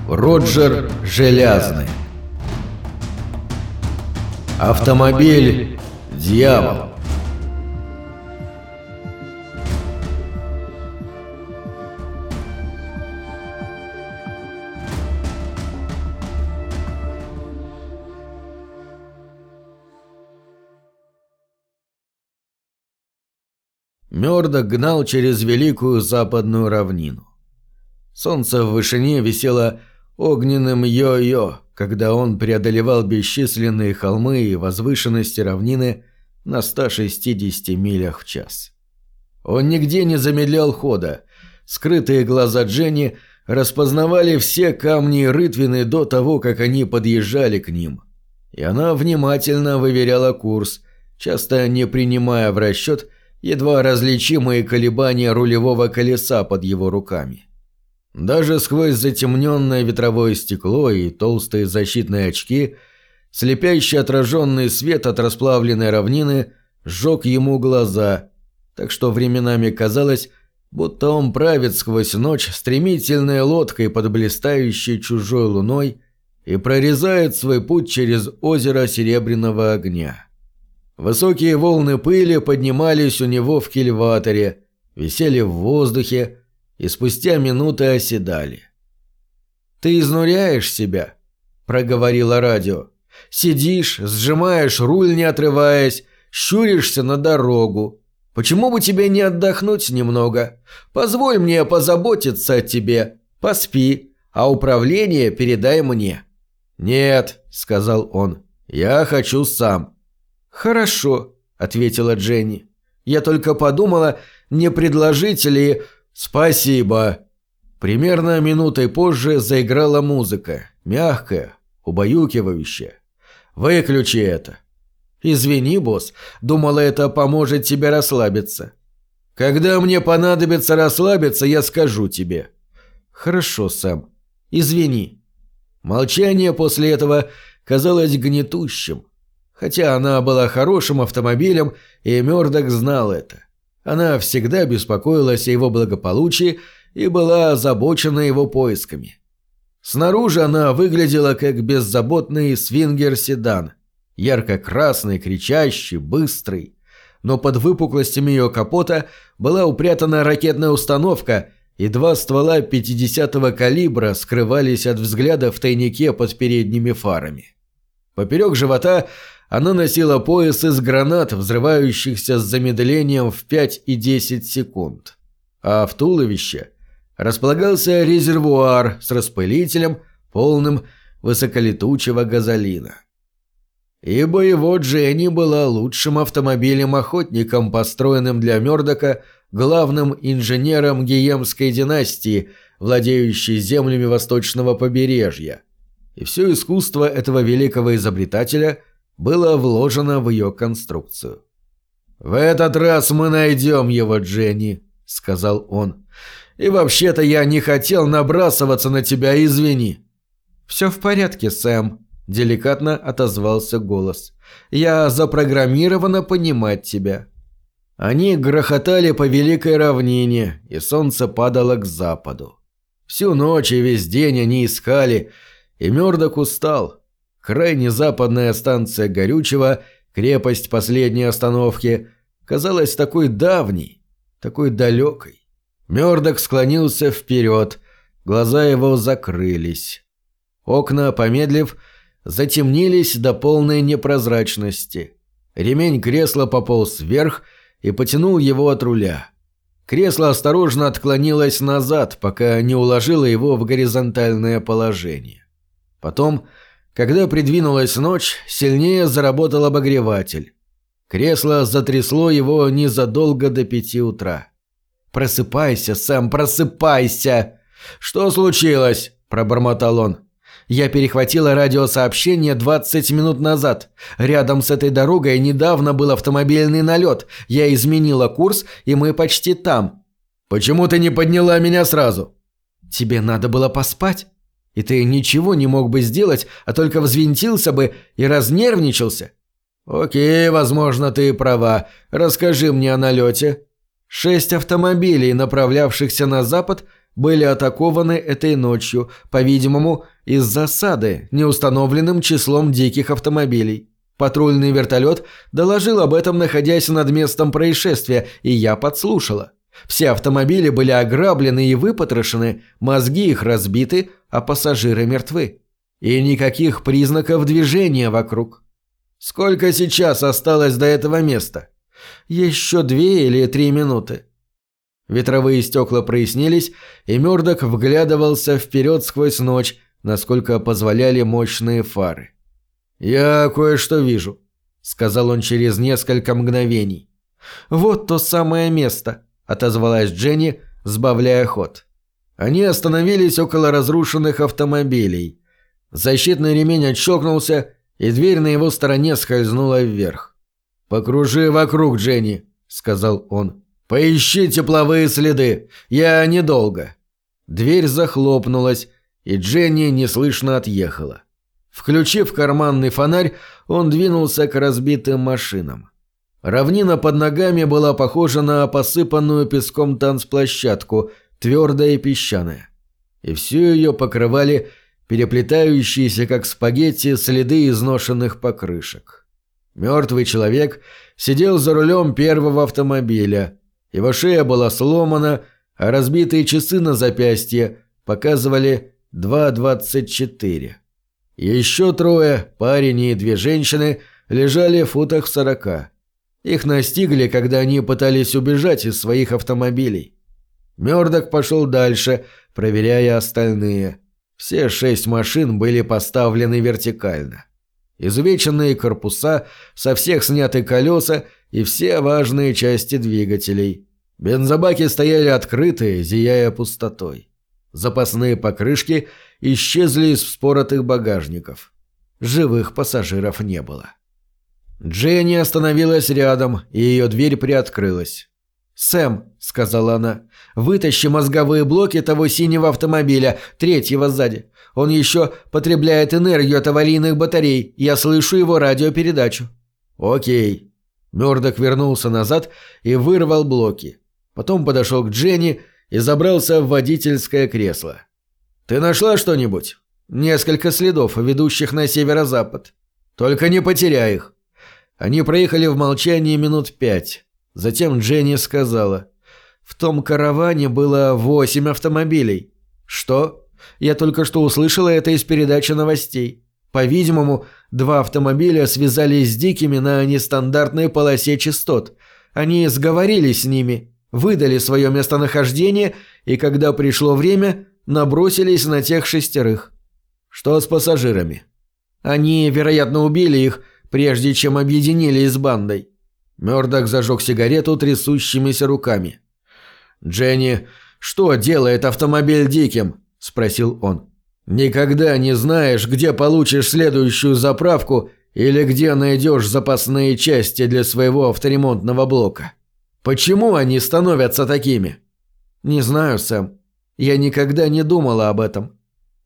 Роджер Желязный. Автомобиль «Дьявол». Мёрдок гнал через великую западную равнину. Солнце в вышине висело огненным йо-йо, когда он преодолевал бесчисленные холмы и возвышенности равнины на 160 милях в час. Он нигде не замедлял хода. Скрытые глаза Дженни распознавали все камни и рытвины до того, как они подъезжали к ним. И она внимательно выверяла курс, часто не принимая в расчет едва различимые колебания рулевого колеса под его руками. Даже сквозь затемненное ветровое стекло и толстые защитные очки слепящий отраженный свет от расплавленной равнины сжег ему глаза, так что временами казалось, будто он правит сквозь ночь стремительной лодкой под блистающей чужой луной и прорезает свой путь через озеро серебряного огня. Высокие волны пыли поднимались у него в кильваторе, висели в воздухе и спустя минуты оседали. «Ты изнуряешь себя», — проговорило радио. «Сидишь, сжимаешь руль, не отрываясь, щуришься на дорогу. Почему бы тебе не отдохнуть немного? Позволь мне позаботиться о тебе. Поспи, а управление передай мне». «Нет», — сказал он, — «я хочу сам». «Хорошо», — ответила Дженни. «Я только подумала, не предложить ли...» «Спасибо». Примерно минутой позже заиграла музыка, мягкая, убаюкивающая. «Выключи это». «Извини, босс, думала, это поможет тебе расслабиться». «Когда мне понадобится расслабиться, я скажу тебе». «Хорошо, Сэм. Извини». Молчание после этого казалось гнетущим. Хотя она была хорошим автомобилем, и Мёрдок знал это. Она всегда беспокоилась о его благополучии и была озабочена его поисками. Снаружи она выглядела как беззаботный свингер-седан. Ярко-красный, кричащий, быстрый. Но под выпуклостями ее капота была упрятана ракетная установка, и 2 ствола 50-го калибра скрывались от взгляда в тайнике под передними фарами. Поперек живота она носила пояс из гранат, взрывающихся с замедлением в 5 и 10 секунд. А в туловище располагался резервуар с распылителем, полным высоколетучего газолина. Ибо его Дженни была лучшим автомобилем-охотником, построенным для Мёрдока главным инженером Гиемской династии, владеющей землями восточного побережья. И все искусство этого великого изобретателя было вложено в ее конструкцию. «В этот раз мы найдем его, Дженни», — сказал он. «И вообще-то я не хотел набрасываться на тебя, извини». «Все в порядке, Сэм», — деликатно отозвался голос. «Я запрограммирована понимать тебя». Они грохотали по великой равнине, и солнце падало к западу. Всю ночь и весь день они искали, и Мёрдок устал. Крайне западная станция Горючего, крепость последней остановки, казалась такой давней, такой далекой. Мёрдок склонился вперед, глаза его закрылись. Окна, помедлив, затемнились до полной непрозрачности. Ремень кресла пополз вверх и потянул его от руля. Кресло осторожно отклонилось назад, пока не уложило его в горизонтальное положение. Потом, когда придвинулась ночь, сильнее заработал обогреватель. Кресло затрясло его незадолго до 5 утра. «Просыпайся, Сэм, просыпайся!» «Что случилось?» – пробормотал он. «Я перехватила радиосообщение 20 минут назад. Рядом с этой дорогой недавно был автомобильный налет. Я изменила курс, и мы почти там». «Почему ты не подняла меня сразу?» «Тебе надо было поспать. И ты ничего не мог бы сделать, а только взвинтился бы и разнервничался». «Окей, возможно, ты права. Расскажи мне о налете». 6 автомобилей, направлявшихся на запад, были атакованы этой ночью, по-видимому, из засады неустановленным числом диких автомобилей. Патрульный вертолет доложил об этом, находясь над местом происшествия, и я подслушала. Все автомобили были ограблены и выпотрошены, мозги их разбиты, а пассажиры мертвы. И никаких признаков движения вокруг. Сколько сейчас осталось до этого места? Еще 2 или 3 минуты. Ветровые стекла прояснились, и Мёрдок вглядывался вперед сквозь ночь, насколько позволяли мощные фары. «Я кое-что вижу», — сказал он через несколько мгновений. «Вот то самое место», — отозвалась Дженни, сбавляя ход. Они остановились около разрушенных автомобилей. Защитный ремень отщелкнулся, и дверь на его стороне скользнула вверх. «Покружи вокруг, Дженни», — сказал он. «Поищи тепловые следы. Я недолго». Дверь захлопнулась, и Дженни неслышно отъехала. Включив карманный фонарь, он двинулся к разбитым машинам. Равнина под ногами была похожа на посыпанную песком танцплощадку, твердая и песчаная. И всю ее покрывали переплетающиеся, как спагетти, следы изношенных покрышек. Мертвый человек сидел за рулем первого автомобиля. Его шея была сломана, а разбитые часы на запястье показывали 2:24. Еще 3, парень и 2 женщины, лежали в футах в 40. Их настигли, когда они пытались убежать из своих автомобилей. Мёрдок пошел дальше, проверяя остальные. Все 6 машин были поставлены вертикально. Изувеченные корпуса, со всех сняты колеса и все важные части двигателей. Бензобаки стояли открытые, зияя пустотой. Запасные покрышки исчезли из вспоротых багажников. Живых пассажиров не было. Дженни остановилась рядом, и ее дверь приоткрылась. «Сэм», — сказала она, — «вытащи мозговые блоки того синего автомобиля, 3-го сзади. Он еще потребляет энергию от аварийных батарей. Я слышу его радиопередачу». «Окей». Мёрдок вернулся назад и вырвал блоки. Потом подошел к Дженни и забрался в водительское кресло. «Ты нашла что-нибудь?» «Несколько следов, ведущих на северо-запад. Только не потеряй их». Они проехали в молчании минут 5. Затем Дженни сказала: «В том караване было 8 автомобилей». «Что?» «Я только что услышала это из передачи новостей. По-видимому, 2 автомобиля связались с дикими на нестандартной полосе частот. Они сговорились с ними, выдали свое местонахождение и, когда пришло время, набросились на тех 6. «Что с пассажирами?» «Они, вероятно, убили их, прежде чем объединились с бандой». Мёрдок зажег сигарету трясущимися руками. «Дженни, что делает автомобиль диким?» – спросил он. «Никогда не знаешь, где получишь следующую заправку или где найдешь запасные части для своего авторемонтного блока. Почему они становятся такими?» «Не знаю, Сэм. Я никогда не думала об этом».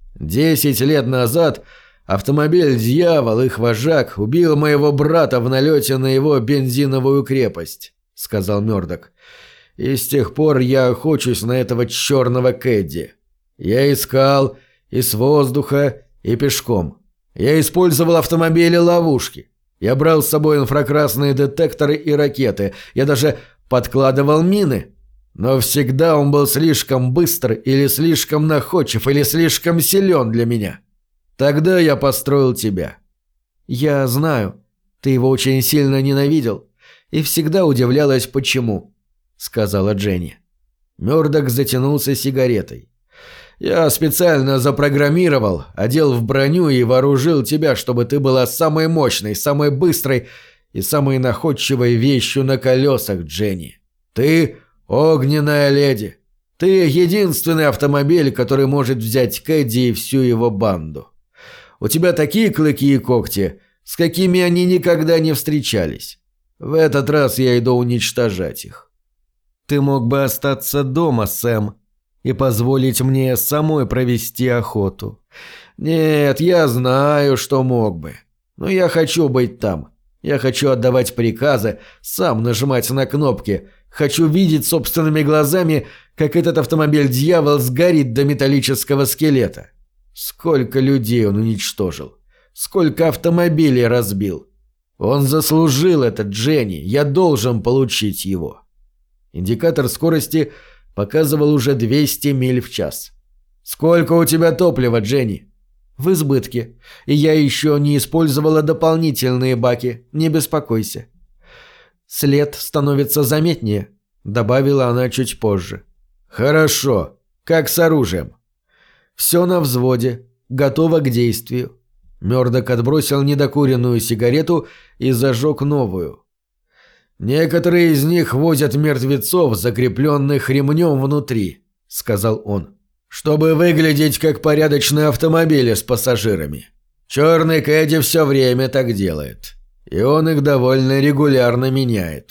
10 лет назад автомобиль «Дьявол», их вожак, убил моего брата в налете на его бензиновую крепость», — сказал Мёрдок. «И с тех пор я охочусь на этого черного Кэдди. Я искал и с воздуха, и пешком. Я использовал автомобили-ловушки. Я брал с собой инфракрасные детекторы и ракеты. Я даже подкладывал мины. Но всегда он был слишком быстр или слишком находчив или слишком силен для меня. Тогда я построил тебя». «Я знаю. Ты его очень сильно ненавидел. И всегда удивлялась, почему», — сказала Дженни. Мёрдок затянулся сигаретой. «Я специально запрограммировал, одел в броню и вооружил тебя, чтобы ты была самой мощной, самой быстрой и самой находчивой вещью на колесах, Дженни. Ты — огненная леди. Ты — единственный автомобиль, который может взять Кэдди и всю его банду. У тебя такие клыки и когти, с какими они никогда не встречались. В этот раз я иду уничтожать их». «Ты мог бы остаться дома, Сэм, и позволить мне самой провести охоту». «Нет, я знаю, что мог бы. Но я хочу быть там. Я хочу отдавать приказы, сам нажимать на кнопки. Хочу видеть собственными глазами, как этот автомобиль-дьявол сгорит до металлического скелета. Сколько людей он уничтожил. Сколько автомобилей разбил. Он заслужил это, Дженни. Я должен получить его. Индикатор скорости показывал уже 200 миль в час. «Сколько у тебя топлива, Дженни?» «В избытке. И я еще не использовала дополнительные баки. Не беспокойся». «След становится заметнее», — добавила она чуть позже. «Хорошо. Как с оружием?» «Все на взводе. Готово к действию». Мёрдок отбросил недокуренную сигарету и зажег новую. «Некоторые из них возят мертвецов, закрепленных ремнем внутри», — сказал он, «чтобы выглядеть как порядочные автомобили с пассажирами. Черный Кэдди все время так делает. И он их довольно регулярно меняет.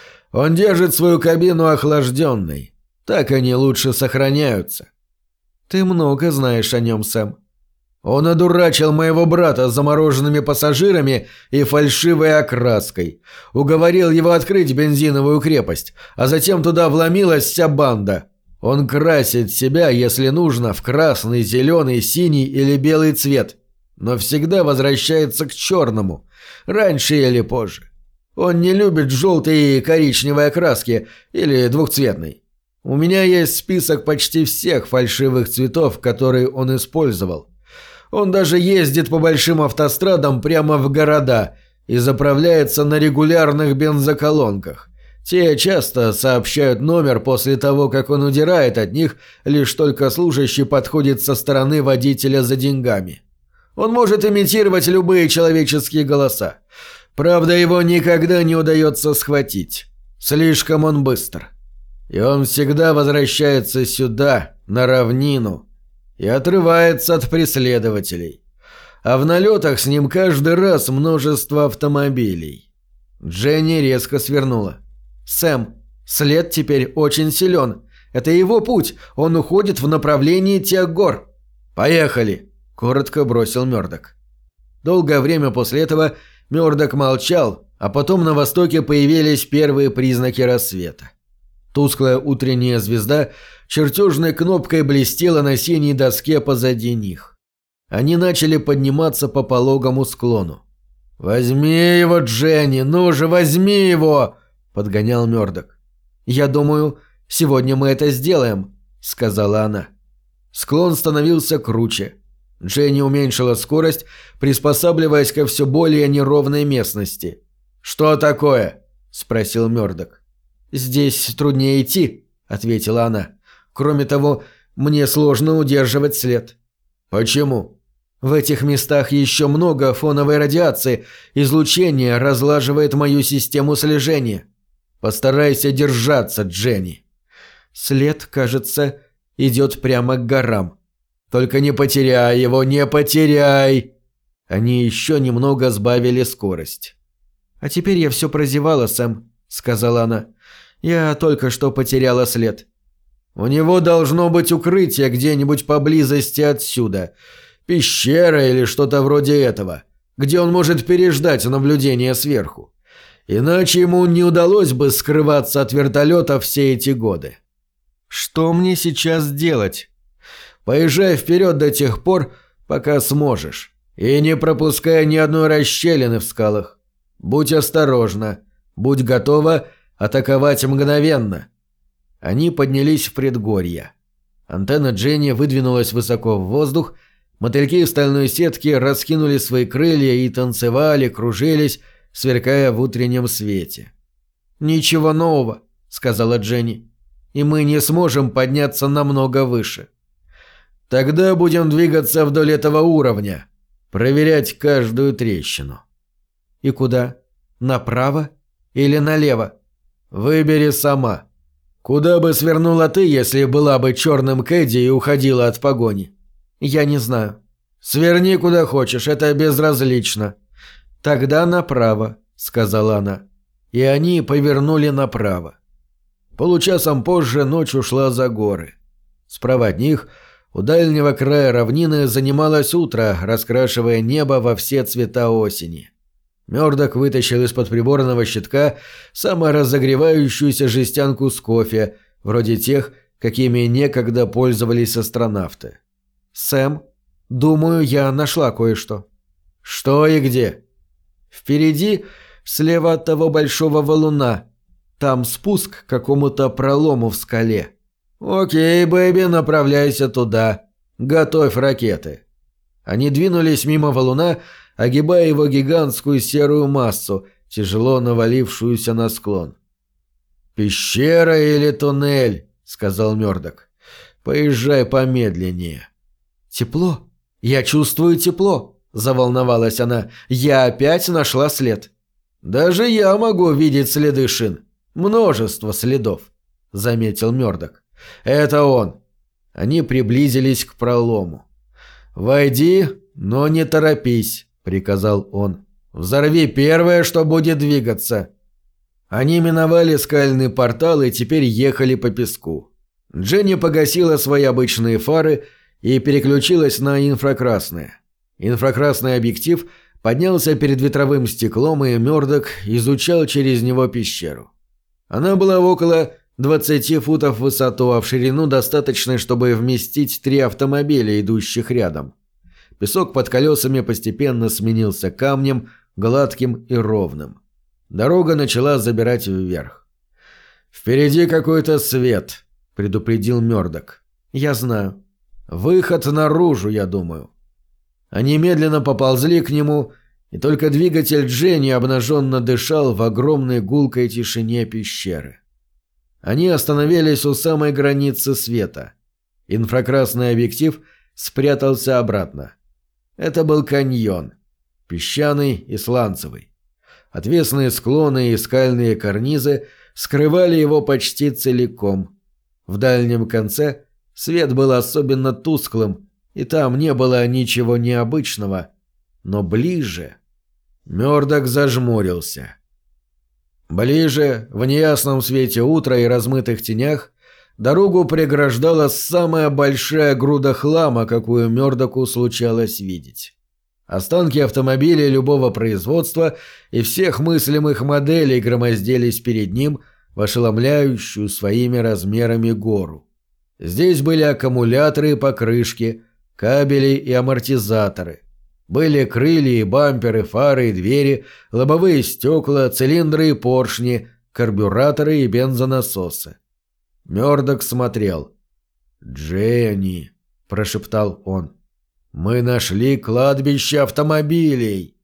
Он держит свою кабину охлажденной. Так они лучше сохраняются». «Ты много знаешь о нем, Сэм». «Он одурачил моего брата с замороженными пассажирами и фальшивой окраской. Уговорил его открыть бензиновую крепость, а затем туда вломилась вся банда. Он красит себя, если нужно, в красный, зеленый, синий или белый цвет, но всегда возвращается к черному, раньше или позже. Он не любит желтой и коричневой окраски или двухцветной. У меня есть список почти всех фальшивых цветов, которые он использовал. Он даже ездит по большим автострадам прямо в города и заправляется на регулярных бензоколонках. Те часто сообщают номер после того, как он удирает от них, лишь только служащий подходит со стороны водителя за деньгами. Он может имитировать любые человеческие голоса. Правда, его никогда не удается схватить. Слишком он быстр. И он всегда возвращается сюда, на равнину, и отрывается от преследователей. А в налетах с ним каждый раз множество автомобилей». Дженни резко свернула. «Сэм, след теперь очень силен. Это его путь. Он уходит в направлении тех гор». «Поехали», — коротко бросил Мёрдок. Долгое время после этого Мёрдок молчал, а потом на востоке появились первые признаки рассвета. Тусклая утренняя звезда чертежной кнопкой блестела на синей доске позади них. Они начали подниматься по пологому склону. «Возьми его, Дженни, ну же, возьми его!» – подгонял Мёрдок. «Я думаю, сегодня мы это сделаем», – сказала она. Склон становился круче. Дженни уменьшила скорость, приспосабливаясь ко все более неровной местности. «Что такое?» – спросил Мёрдок. «Здесь труднее идти», — ответила она. «Кроме того, мне сложно удерживать след». «Почему?» «В этих местах еще много фоновой радиации. Излучение разлаживает мою систему слежения». «Постарайся держаться, Дженни». «След, кажется, идет прямо к горам». «Только не потеряй его, не потеряй!» Они еще немного сбавили скорость. «А теперь я все прозевала, Сэм», — сказала она. «Я только что потеряла след». «У него должно быть укрытие где-нибудь поблизости отсюда. Пещера или что-то вроде этого, где он может переждать наблюдение сверху. Иначе ему не удалось бы скрываться от вертолета все эти годы». «Что мне сейчас делать?» «Поезжай вперед до тех пор, пока сможешь. И не пропускай ни одной расщелины в скалах. Будь осторожна, будь готова атаковать мгновенно». Они поднялись в предгорье. Антенна Дженни выдвинулась высоко в воздух, мотыльки в стальной сетке раскинули свои крылья и танцевали, кружились, сверкая в утреннем свете. «Ничего нового», — сказала Дженни, — «и мы не сможем подняться намного выше». «Тогда будем двигаться вдоль этого уровня, проверять каждую трещину». «И куда? Направо или налево?» «Выбери сама. Куда бы свернула ты, если была бы черным Кэдди и уходила от погони?» «Я не знаю». «Сверни куда хочешь, это безразлично». «Тогда направо», — сказала она. И они повернули направо. Получасом позже ночь ушла за горы. Справа от них, у дальнего края равнины, занималось утро, раскрашивая небо во все цвета осени. Мёрдок вытащил из-под приборного щитка саморазогревающуюся жестянку с кофе, вроде тех, какими некогда пользовались астронавты. «Сэм, думаю, я нашла кое-что». «Что и где?» «Впереди, слева от того большого валуна. Там спуск к какому-то пролому в скале». «Окей, бэйби, направляйся туда. Готовь ракеты». Они двинулись мимо валуна, огибая его гигантскую серую массу, тяжело навалившуюся на склон. «Пещера или туннель?» — сказал Мёрдок. «Поезжай помедленнее». «Тепло? Я чувствую тепло», — заволновалась она. «Я опять нашла след». «Даже я могу видеть следы шин. Множество следов», — заметил Мёрдок. «Это он». Они приблизились к пролому. «Войди, но не торопись», — приказал он. «Взорви первое, что будет двигаться». Они миновали скальный портал и теперь ехали по песку. Дженни погасила свои обычные фары и переключилась на инфракрасное. Инфракрасный объектив поднялся перед ветровым стеклом, и Мёрдок изучал через него пещеру. Она была около 20 футов в высоту, а в ширину достаточной, чтобы вместить 3 автомобиля, идущих рядом. Песок под колесами постепенно сменился камнем, гладким и ровным. Дорога начала забирать вверх. «Впереди какой-то свет», — предупредил Мёрдок. «Я знаю. Выход наружу, я думаю». Они медленно поползли к нему, и только двигатель Дженни обнаженно дышал в огромной гулкой тишине пещеры. Они остановились у самой границы света. Инфракрасный объектив спрятался обратно. Это был каньон. Песчаный и сланцевый. Отвесные склоны и скальные карнизы скрывали его почти целиком. В дальнем конце свет был особенно тусклым, и там не было ничего необычного. Но ближе... Мёрдок зажмурился. Ближе, в неясном свете утра и размытых тенях, дорогу преграждала самая большая груда хлама, какую Мёрдоку случалось видеть. Останки автомобилей любого производства и всех мыслимых моделей громоздились перед ним в ошеломляющую своими размерами гору. Здесь были аккумуляторы и покрышки, кабели и амортизаторы. Были крылья и бамперы, фары и двери, лобовые стекла, цилиндры и поршни, карбюраторы и бензонасосы. Мёрдок смотрел. «Дженни», — прошептал он, — «мы нашли кладбище автомобилей».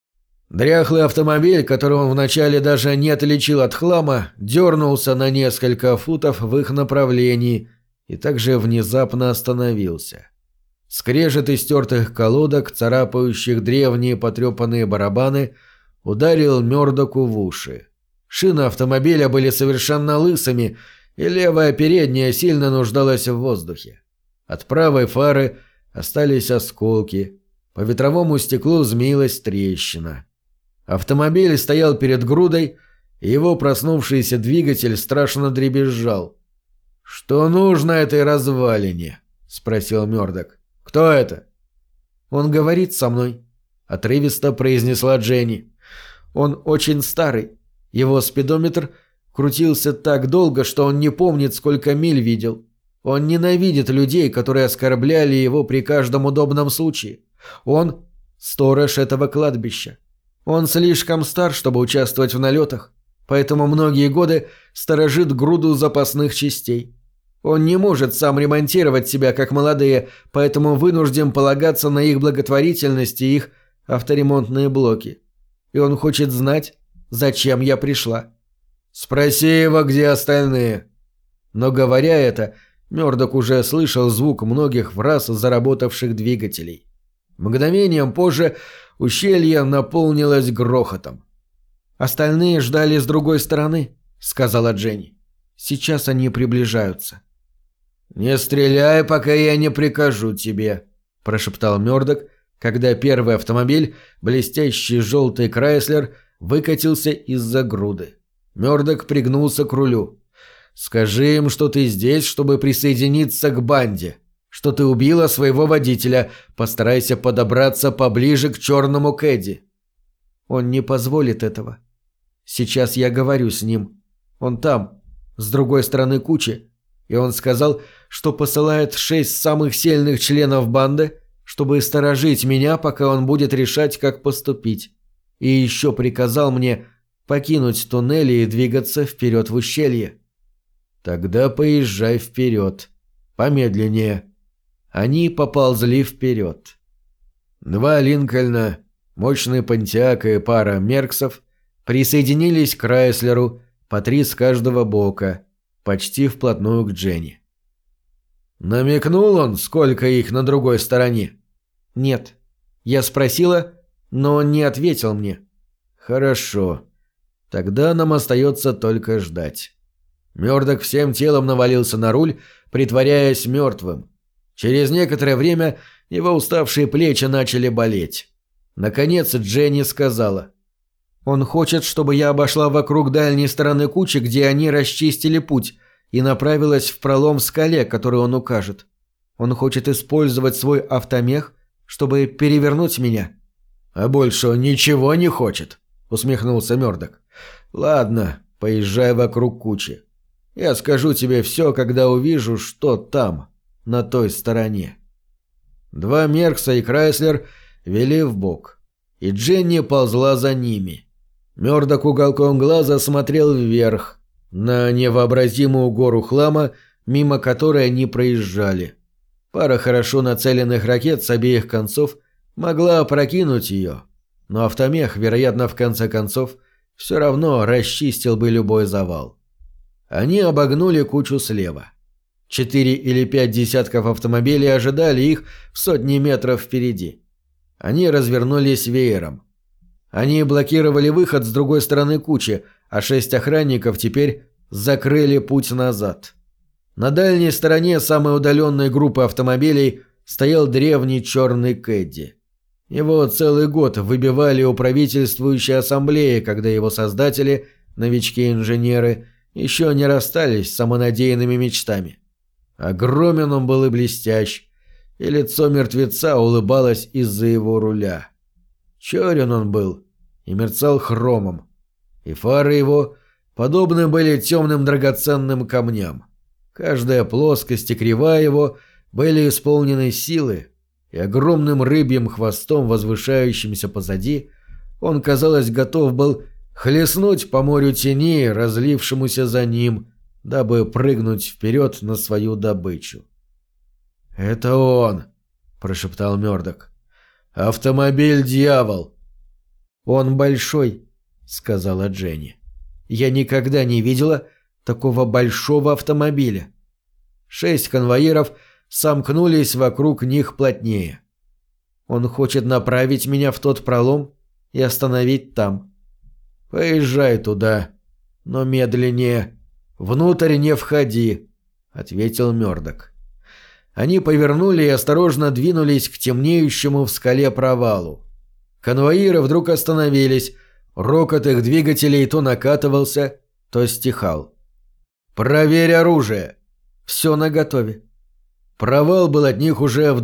Дряхлый автомобиль, который он вначале даже не отличил от хлама, дернулся на несколько футов в их направлении и также внезапно остановился. Скрежет истертых колодок, царапающих древние потрепанные барабаны, ударил Мёрдоку в уши. Шины автомобиля были совершенно лысыми, и левая передняя сильно нуждалась в воздухе. От правой фары остались осколки, по ветровому стеклу змеилась трещина. Автомобиль стоял перед грудой, и его проснувшийся двигатель страшно дребезжал. «Что нужно этой развалине?» — спросил Мёрдок. «Кто это?» «Он говорит со мной», — отрывисто произнесла Дженни. «Он очень старый. Его спидометр крутился так долго, что он не помнит, сколько миль видел. Он ненавидит людей, которые оскорбляли его при каждом удобном случае. Он — сторож этого кладбища. Он слишком стар, чтобы участвовать в налетах, поэтому многие годы сторожит груду запасных частей. Он не может сам ремонтировать себя, как молодые, поэтому вынужден полагаться на их благотворительность и их авторемонтные блоки. И он хочет знать, зачем я пришла». «Спроси его, где остальные». Но говоря это, Мёрдок уже слышал звук многих враз заработавших двигателей. Мгновением позже ущелье наполнилось грохотом. «Остальные ждали с другой стороны», — сказала Дженни. «Сейчас они приближаются». «Не стреляй, пока я не прикажу тебе», – прошептал Мёрдок, когда первый автомобиль, блестящий желтый Крайслер, выкатился из-за груды. Мёрдок пригнулся к рулю. «Скажи им, что ты здесь, чтобы присоединиться к банде, что ты убила своего водителя, постарайся подобраться поближе к черному Кэдди». Он не позволит этого. Сейчас я говорю с ним. Он там, с другой стороны кучи, и он сказал, что посылает 6 самых сильных членов банды, чтобы сторожить меня, пока он будет решать, как поступить. И еще приказал мне покинуть туннели и двигаться вперед в ущелье. Тогда поезжай вперед. Помедленнее. Они поползли вперед. 2 Линкольна, мощный Понтиак и пара Мерксов присоединились к Крайслеру, по 3 с каждого бока, почти вплотную к Дженни. Намекнул он, сколько их на другой стороне? Нет. Я спросила, но он не ответил мне. Хорошо. Тогда нам остается только ждать. Мёрдок всем телом навалился на руль, притворяясь мертвым. Через некоторое время его уставшие плечи начали болеть. Наконец Дженни сказала: «Он хочет, чтобы я обошла вокруг дальней стороны кучи, где они расчистили путь, и направилась в пролом в скале, который он укажет. Он хочет использовать свой автомех, чтобы перевернуть меня». «А больше он ничего не хочет», — усмехнулся Мёрдок. «Ладно, поезжай вокруг кучи. Я скажу тебе все, когда увижу, что там, на той стороне». 2 Меркса и Крайслер вели вбок, и Дженни ползла за ними. Мёрдок уголком глаза смотрел вверх, на невообразимую гору хлама, мимо которой они проезжали. Пара хорошо нацеленных ракет с обеих концов могла опрокинуть ее, но автомех, вероятно, в конце концов, все равно расчистил бы любой завал. Они обогнули кучу слева. 4 или 5 десятков автомобилей ожидали их в сотни метров впереди. Они развернулись веером. Они блокировали выход с другой стороны кучи, а 6 охранников теперь закрыли путь назад. На дальней стороне самой удаленной группы автомобилей стоял древний черный Кэдди. Его целый год выбивали у правительствующей ассамблеи, когда его создатели, новички-инженеры, еще не расстались с самонадеянными мечтами. Огромен он был и блестящ, и лицо мертвеца улыбалось из-за его руля. Черен он был и мерцал хромом, и фары его подобны были темным драгоценным камням. Каждая плоскость и кривая его были исполнены силы, и огромным рыбьим хвостом, возвышающимся позади, он, казалось, готов был хлестнуть по морю теней, разлившемуся за ним, дабы прыгнуть вперед на свою добычу. «Это он!» – прошептал Мёрдок. «Автомобиль-дьявол!» «Он большой», – сказала Дженни. «Я никогда не видела такого большого автомобиля». 6 конвоиров сомкнулись вокруг них плотнее. «Он хочет направить меня в тот пролом и остановить там». «Поезжай туда, но медленнее. Внутрь не входи», — ответил Мёрдок. Они повернули и осторожно двинулись к темнеющему в скале провалу. Конвоиры вдруг остановились, рокот их двигателей то накатывался, то стихал. «Проверь оружие!» «Все наготове». Провал был от них уже в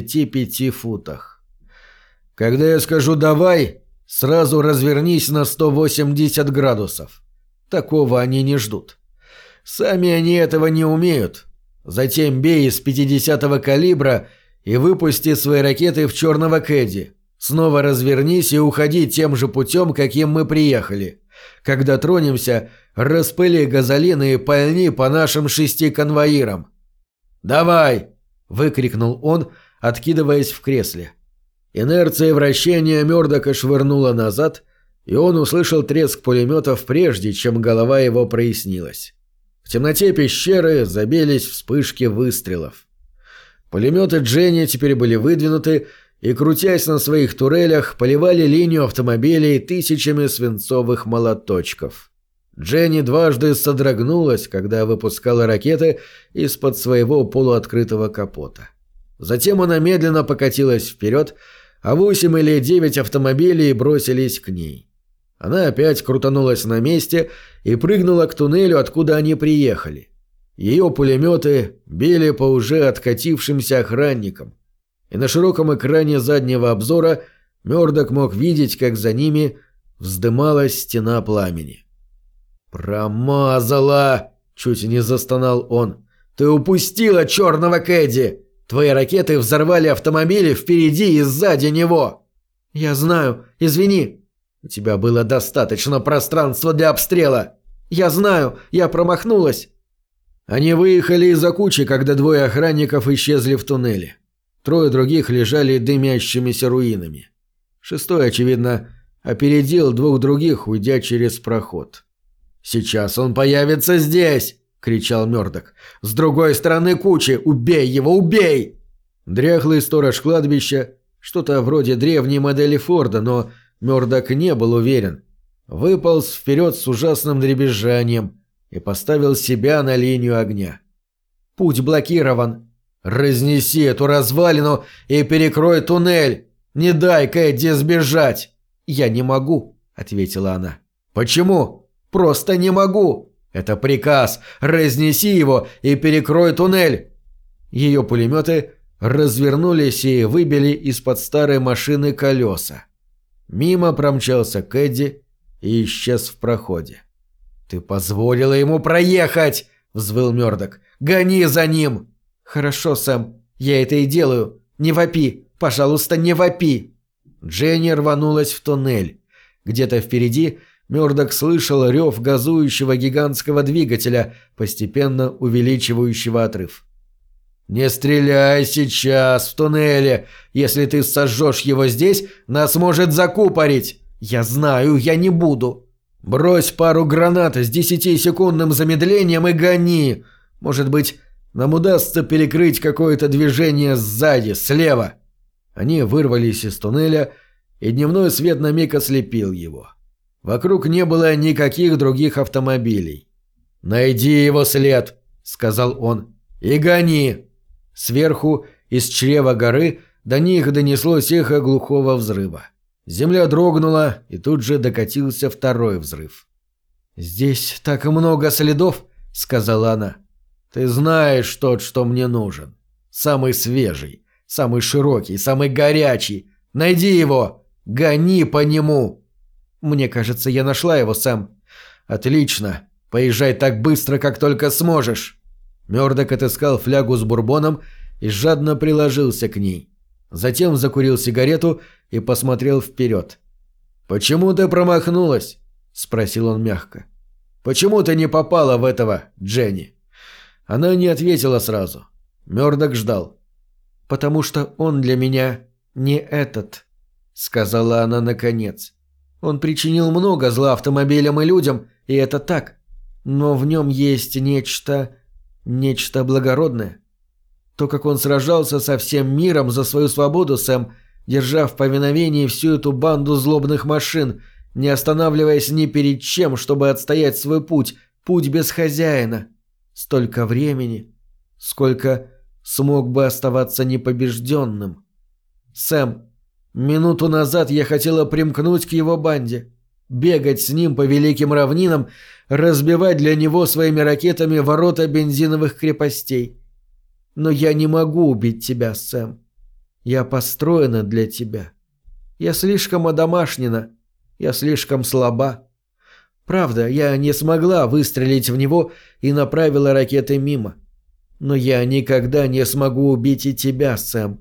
25 футах. «Когда я скажу «давай», сразу развернись на 180 градусов. Такого они не ждут. Сами они этого не умеют. Затем бей из 50-го калибра и выпусти свои ракеты в черного Кэдди. Снова развернись и уходи тем же путем, каким мы приехали. Когда тронемся, распыли газолины и пальни по нашим 6 конвоирам». «Давай!» – выкрикнул он, откидываясь в кресле. Инерция вращения Мёрдока швырнула назад, и он услышал треск пулеметов прежде, чем голова его прояснилась. В темноте пещеры забились вспышки выстрелов. Пулеметы Дженни теперь были выдвинуты и, крутясь на своих турелях, поливали линию автомобилей тысячами свинцовых молоточков. Дженни дважды содрогнулась, когда выпускала ракеты из-под своего полуоткрытого капота. Затем она медленно покатилась вперед, а 8 или 9 автомобилей бросились к ней. Она опять крутанулась на месте и прыгнула к туннелю, откуда они приехали. Ее пулеметы били по уже откатившимся охранникам, и на широком экране заднего обзора Мёрдок мог видеть, как за ними вздымалась стена пламени. «Промазала!» — чуть не застонал он. «Ты упустила черного Кэдди! Твои ракеты взорвали автомобили впереди и сзади него!» «Я знаю, извини!» «У тебя было достаточно пространства для обстрела!» «Я знаю, я промахнулась!» Они выехали из-за кучи, когда двое охранников исчезли в туннеле. Трое других лежали дымящимися руинами. Шестой, очевидно, опередил двух других, уйдя через проход. «Сейчас он появится здесь!» — кричал Мёрдок. «С другой стороны кучи! Убей его, убей!» Дряхлый сторож кладбища, что-то вроде древней модели Форда, но Мёрдок не был уверен, выполз вперед с ужасным дребезжанием и поставил себя на линию огня. «Путь блокирован!» «Разнеси эту развалину и перекрой туннель! Не дай Кэдди сбежать!» «Я не могу», — ответила она. «Почему?» «Просто не могу!» «Это приказ! Разнеси его и перекрой туннель!» Ее пулеметы развернулись и выбили из-под старой машины колеса. Мимо промчался Кэдди и исчез в проходе. «Ты позволила ему проехать!» — взвыл Мёрдок. «Гони за ним!» «Хорошо, Сэм, я это и делаю. Не вопи! Пожалуйста, не вопи!» Дженни рванулась в туннель. Где-то впереди Мёрдок слышал рев газующего гигантского двигателя, постепенно увеличивающего отрыв. «Не стреляй сейчас в туннеле! Если ты сожжешь его здесь, нас может закупорить!» «Я знаю, я не буду!» «Брось пару гранат с 10-секундным замедлением и гони! Может быть, нам удастся перекрыть какое-то движение сзади, слева!» Они вырвались из туннеля, и дневной свет на миг ослепил его. Вокруг не было никаких других автомобилей. «Найди его след», — сказал он, — «и гони». Сверху, из чрева горы, до них донеслось эхо глухого взрыва. Земля дрогнула, и тут же докатился второй взрыв. «Здесь так много следов», — сказала она. «Ты знаешь тот, что мне нужен. Самый свежий, самый широкий, самый горячий. Найди его! Гони по нему!» «Мне кажется, я нашла его, Сэм». «Отлично. Поезжай так быстро, как только сможешь». Мёрдок отыскал флягу с бурбоном и жадно приложился к ней. Затем закурил сигарету и посмотрел вперед. «Почему ты промахнулась?» – спросил он мягко. «Почему ты не попала в этого, Дженни?» Она не ответила сразу. Мёрдок ждал. «Потому что он для меня не этот», — сказала она наконец. «Он причинил много зла автомобилям и людям, и это так. Но в нем есть нечто благородное. То, как он сражался со всем миром за свою свободу, Сэм, держа в повиновении всю эту банду злобных машин, не останавливаясь ни перед чем, чтобы отстоять свой путь без хозяина. Столько времени, сколько смог бы оставаться непобежденным. Сэм, минуту назад я хотела примкнуть к его банде, бегать с ним по великим равнинам, разбивать для него своими ракетами ворота бензиновых крепостей. Но я не могу убить тебя, Сэм. Я построена для тебя. Я слишком одомашнена, я слишком слаба. Правда, я не смогла выстрелить в него и направила ракеты мимо. Но я никогда не смогу убить и тебя, Сэм».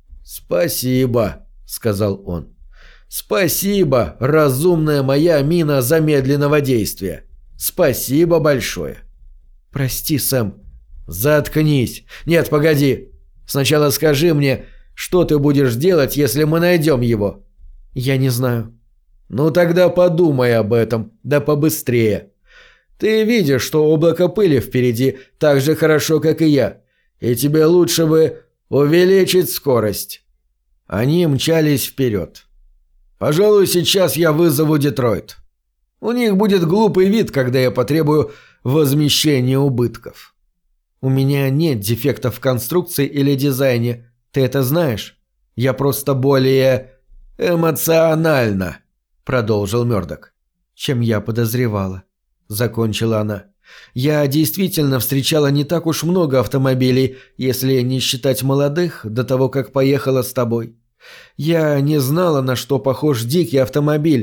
«Спасибо», — сказал он. «Спасибо, разумная моя мина замедленного действия. Спасибо большое». «Прости, Сэм». «Заткнись. Нет, погоди. Сначала скажи мне, что ты будешь делать, если мы найдем его?» «Я не знаю». «Ну тогда подумай об этом, да побыстрее. Ты видишь, что облако пыли впереди так же хорошо, как и я, и тебе лучше бы увеличить скорость». Они мчались вперед. «Пожалуй, сейчас я вызову Детройт. У них будет глупый вид, когда я потребую возмещения убытков». «У меня нет дефектов в конструкции или дизайне, ты это знаешь. Я просто более эмоционально», — продолжил Мёрдок. «Чем я подозревала», — закончила она. «Я действительно встречала не так уж много автомобилей, если не считать молодых, до того, как поехала с тобой. Я не знала, на что похож дикий автомобиль,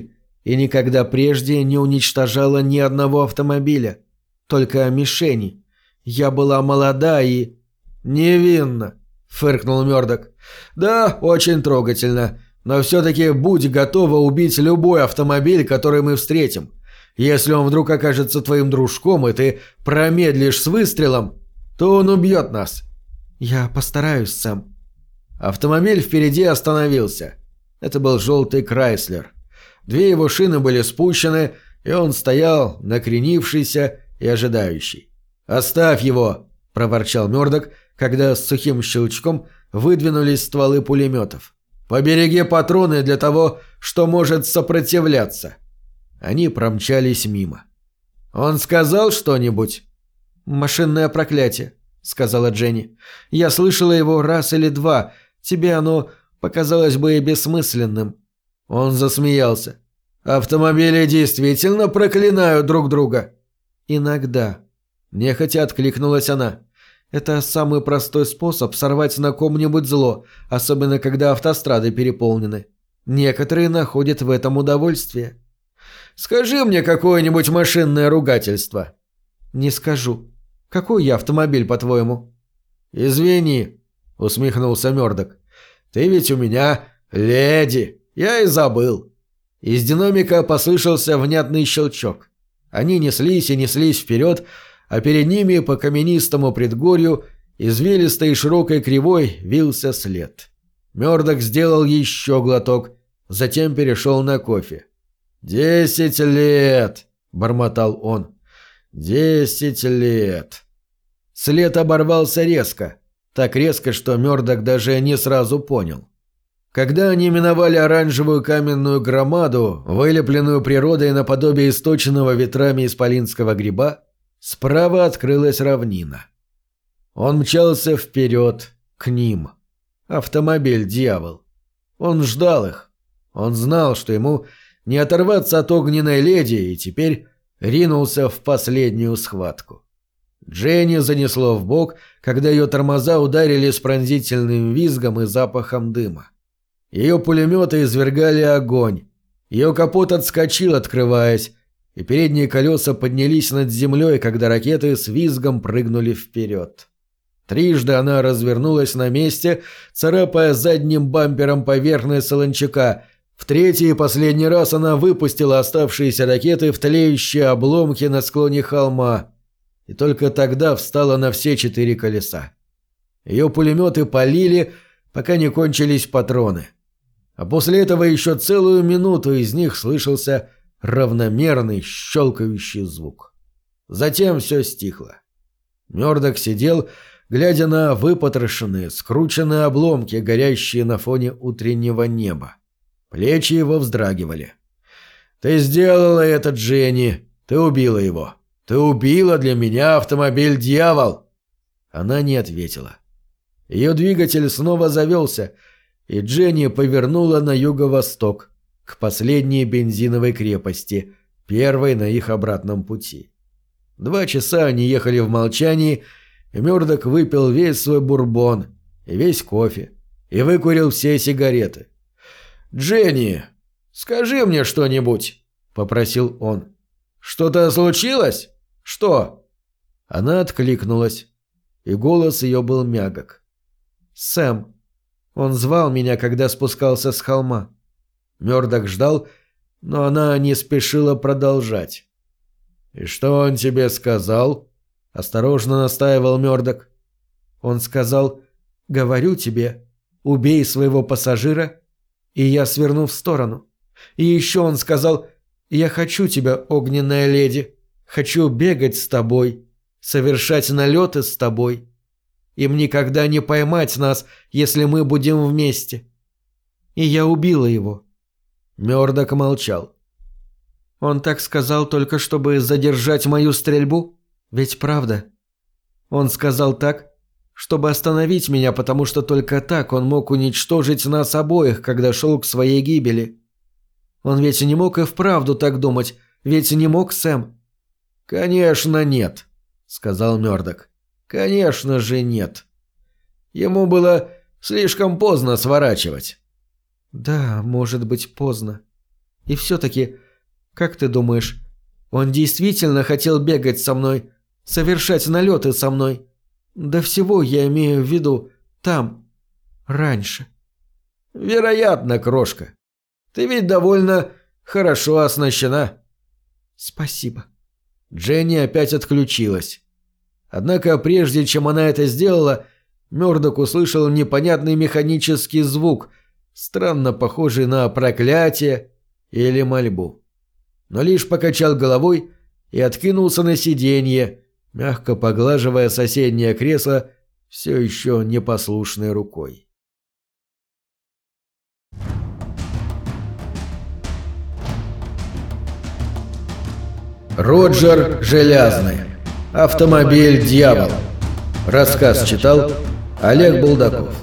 и никогда прежде не уничтожала ни одного автомобиля, только мишени. Я была молода и... «Невинно», — фыркнул Мёрдок. «Да, очень трогательно, но все-таки будь готова убить любой автомобиль, который мы встретим. Если он вдруг окажется твоим дружком, и ты промедлишь с выстрелом, то он убьет нас». «Я постараюсь, Сэм». Автомобиль впереди остановился. Это был желтый Крайслер. Две его шины были спущены, и он стоял, накренившийся и ожидающий. «Оставь его!» – проворчал Мёрдок, когда с сухим щелчком выдвинулись стволы пулеметов. «Побереги патроны для того, что может сопротивляться». Они промчались мимо. «Он сказал что-нибудь?» «Машинное проклятие», — сказала Дженни. «Я слышала его раз или два. Тебе оно показалось бы и бессмысленным». Он засмеялся. «Автомобили действительно проклинают друг друга?» «Иногда». Нехотя откликнулась она. «Это самый простой способ сорвать на ком-нибудь зло, особенно когда автострады переполнены. Некоторые находят в этом удовольствие». «Скажи мне какое-нибудь машинное ругательство». «Не скажу. Какой я автомобиль, по-твоему?» «Извини», — усмехнулся Мёрдок. «Ты ведь у меня леди. Я и забыл». Из динамика послышался внятный щелчок. Они неслись и неслись вперед, а перед ними по каменистому предгорью извилистой и широкой кривой вился след. Мёрдок сделал еще глоток, затем перешел на кофе. 10 лет!» – бормотал он. 10 лет!» След оборвался резко. Так резко, что Мёрдок даже не сразу понял. Когда они миновали оранжевую каменную громаду, вылепленную природой наподобие источенного ветрами исполинского гриба, справа открылась равнина. Он мчался вперед, к ним. Автомобиль-дьявол. Он ждал их. Он знал, что ему не оторваться от огненной леди, и теперь ринулся в последнюю схватку. Дженни занесло в бок, когда ее тормоза ударили с пронзительным визгом и запахом дыма. Ее пулеметы извергали огонь. Ее капот отскочил, открываясь, и передние колеса поднялись над землей, когда ракеты с визгом прыгнули вперед. Трижды она развернулась на месте, царапая задним бампером поверхность солончака. В третий и последний раз она выпустила оставшиеся ракеты в тлеющие обломки на склоне холма, и только тогда встала на все 4 колеса. Ее пулеметы палили, пока не кончились патроны. А после этого еще целую минуту из них слышался равномерный щелкающий звук. Затем все стихло. Мёрдок сидел, глядя на выпотрошенные, скрученные обломки, горящие на фоне утреннего неба. Плечи его вздрагивали. «Ты сделала это, Дженни! Ты убила его! Ты убила для меня автомобиль-дьявол!» Она не ответила. Ее двигатель снова завелся, и Дженни повернула на юго-восток, к последней бензиновой крепости, первой на их обратном пути. 2 часа они ехали в молчании, и Мёрдок выпил весь свой бурбон и весь кофе, и выкурил все сигареты. «Дженни, скажи мне что-нибудь», — попросил он. «Что-то случилось? Что?» Она откликнулась, и голос ее был мягок. «Сэм. Он звал меня, когда спускался с холма». Мёрдок ждал, но она не спешила продолжать. «И что он тебе сказал?» – осторожно настаивал Мёрдок. Он сказал: «Говорю тебе, убей своего пассажира», и я сверну в сторону. И еще он сказал: «Я хочу тебя, огненная леди, хочу бегать с тобой, совершать налеты с тобой. Им никогда не поймать нас, если мы будем вместе». И я убила его. Мёрдок молчал. Он так сказал только, чтобы задержать мою стрельбу? Ведь правда? Он сказал так, чтобы остановить меня, потому что только так он мог уничтожить нас обоих, когда шел к своей гибели. Он ведь не мог и вправду так думать, ведь не мог, Сэм? «Конечно нет», — сказал Мёрдок. «Конечно же нет. Ему было слишком поздно сворачивать». «Да, может быть, поздно. И все-таки Как ты думаешь, он действительно хотел бегать со мной, совершать налеты со мной? До всего я имею в виду там, раньше. Вероятно, крошка. Ты ведь довольно хорошо оснащена. Спасибо. Дженни опять отключилась. Однако прежде чем она это сделала, Мёрдок услышал непонятный механический звук, странно похожий на проклятие или мольбу. Но лишь покачал головой и откинулся на сиденье, мягко поглаживая соседнее кресло все еще непослушной рукой. Роджер Желязный. Автомобиль «Дьявол». Рассказ читал Олег Булдаков.